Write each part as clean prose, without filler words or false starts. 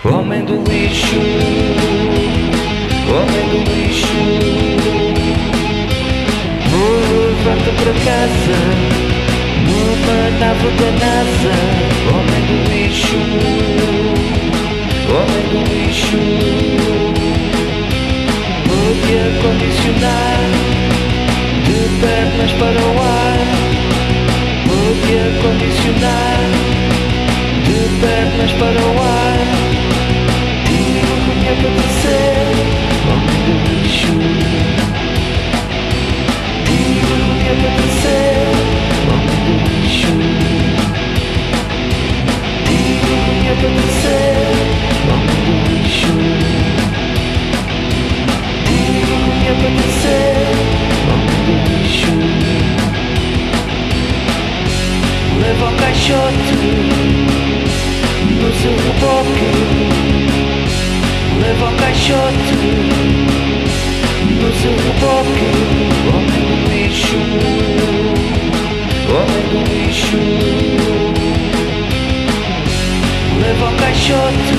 Homem do lixo, homem do lixo. Volta para casa, numa nave da NASA. Homem do lixo, homem do lixo. Vou-te acondicionar, de pernas para o ar. Vou-te acondicionar, de pernas para o ar. Digo-me para ser homem do lixo. Digo-me para ser homem do lixo. Digo-me para ser homem do lixo. Digo-me para ser homem do lixo. Leva o caixote no seu reboque. Leva o caixote no seu reboque. Homem do lixo, homem do lixo. Leva o caixote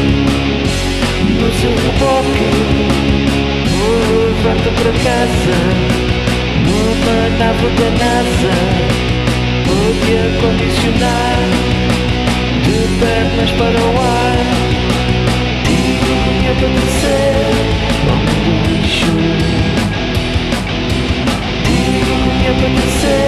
no seu reboque. Volta para casa, numa nave da NASA. Vou-te acondicionar, de pernas para o ar. Digo-me para ser homem do lixo. Digo-me para ser